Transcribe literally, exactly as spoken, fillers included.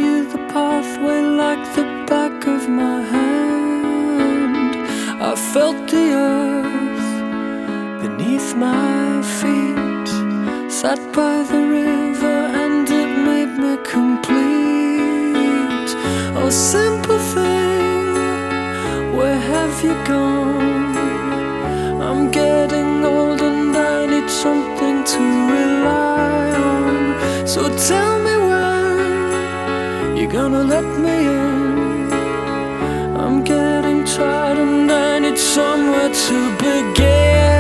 knew the pathway like the back of my hand. I felt the earth beneath my feet, sat by the river and it made me complete. Oh, simple thing, where have you gone? I'm getting old and I need something to rely on. So tell me when you're gonna let me in. I'm getting tired and I need somewhere to begin.